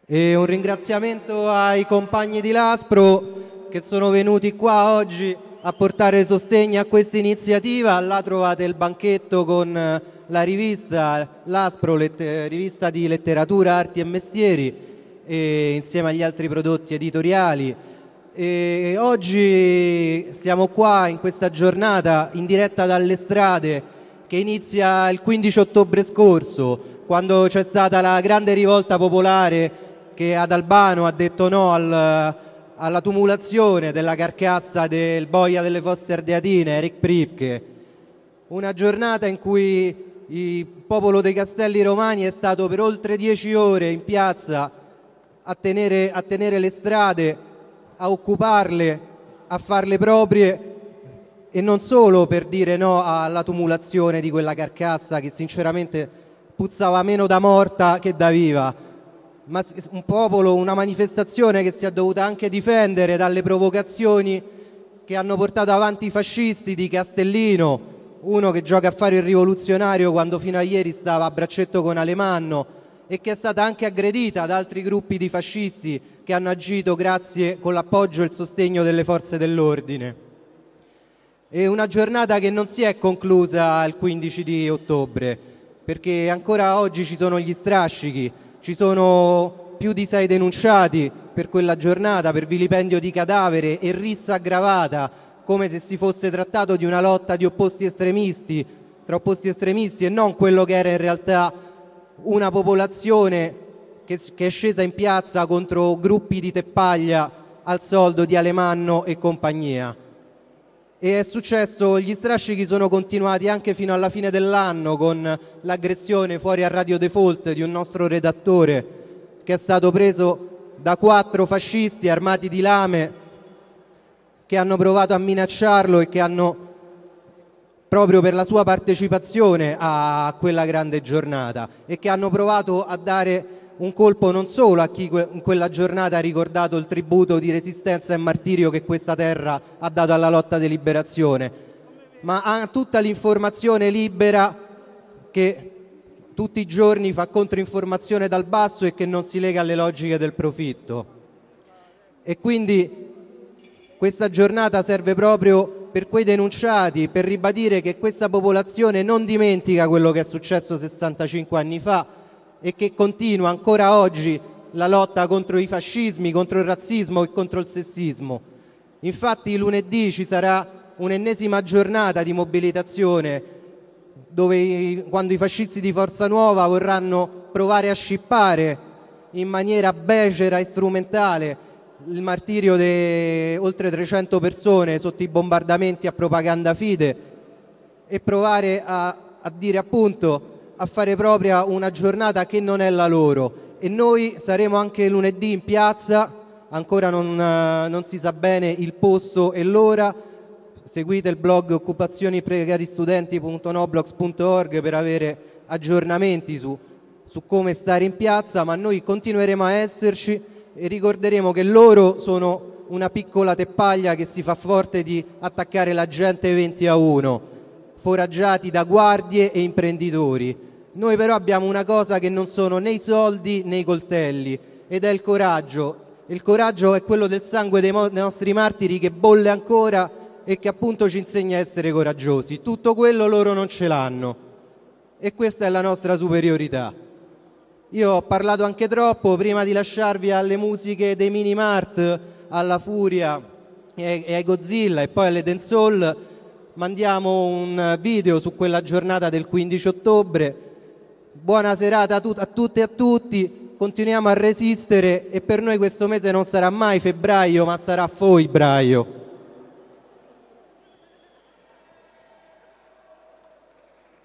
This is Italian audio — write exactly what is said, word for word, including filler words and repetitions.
E un ringraziamento ai compagni di Laspro che sono venuti qua oggi a portare sostegno a questa iniziativa. Là trovate il banchetto con la rivista Laspro, rivista di letteratura, arti e mestieri, e insieme agli altri prodotti editoriali. E oggi siamo qua in questa giornata in diretta dalle strade che inizia il quindici ottobre scorso, quando c'è stata la grande rivolta popolare che ad Albano ha detto no al, alla tumulazione della carcassa del boia delle Fosse Ardeatine, Eric Pripke. Una giornata in cui il popolo dei Castelli Romani è stato per oltre dieci ore in piazza a tenere, a tenere le strade, a occuparle, a farle proprie, e non solo per dire no alla tumulazione di quella carcassa che sinceramente puzzava meno da morta che da viva, ma un popolo, una manifestazione che si è dovuta anche difendere dalle provocazioni che hanno portato avanti i fascisti di Castellino, uno che gioca a fare il rivoluzionario quando fino a ieri stava a braccetto con Alemanno, e che è stata anche aggredita da altri gruppi di fascisti che hanno agito grazie con l'appoggio e il sostegno delle forze dell'ordine. È una giornata che non si è conclusa il quindici di ottobre, perché ancora oggi ci sono gli strascichi. Ci sono più di sei denunciati per quella giornata per vilipendio di cadavere e rissa aggravata, come se si fosse trattato di una lotta di opposti estremisti, tra opposti estremisti e non quello che era in realtà una popolazione che, che è scesa in piazza contro gruppi di teppaglia al soldo di Alemanno e compagnia. E è successo, gli strascichi sono continuati anche fino alla fine dell'anno con l'aggressione fuori a Radio Default di un nostro redattore che è stato preso da quattro fascisti armati di lame che hanno provato a minacciarlo e che hanno, proprio per la sua partecipazione a quella grande giornata, e che hanno provato a dare un colpo non solo a chi in quella giornata ha ricordato il tributo di resistenza e martirio che questa terra ha dato alla lotta di liberazione, ma a tutta l'informazione libera che tutti i giorni fa controinformazione dal basso e che non si lega alle logiche del profitto. E quindi questa giornata serve proprio per quei denunciati, per ribadire che questa popolazione non dimentica quello che è successo sessantacinque anni fa e che continua ancora oggi la lotta contro i fascismi, contro il razzismo e contro il sessismo. Infatti lunedì ci sarà un'ennesima giornata di mobilitazione dove, quando i fascisti di Forza Nuova vorranno provare a scippare in maniera becera e strumentale il martirio di oltre trecento persone sotto i bombardamenti a propaganda fide, e provare a, a dire appunto a fare propria una giornata che non è la loro. E noi saremo anche lunedì in piazza, ancora non, non si sa bene il posto e l'ora. Seguite il blog occupazioni precari studenti punto noblogs punto org per avere aggiornamenti su, su come stare in piazza, ma noi continueremo a esserci e ricorderemo che loro sono una piccola teppaglia che si fa forte di attaccare la gente venti a uno, foraggiati da guardie e imprenditori. Noi però abbiamo una cosa che non sono né i soldi né i coltelli, ed è il coraggio. Il coraggio è quello del sangue dei, mo- dei nostri martiri che bolle ancora e che appunto ci insegna a essere coraggiosi. Tutto quello loro non ce l'hanno, e questa è la nostra superiorità. Io ho parlato anche troppo. Prima di lasciarvi alle musiche dei Mini Mart, alla Furia e ai Godzilla e poi alle Dancehall, mandiamo un video su quella giornata del quindici ottobre. Buona serata a, tut- a tutte e a tutti, continuiamo a resistere, e per noi questo mese non sarà mai febbraio ma sarà foibraio.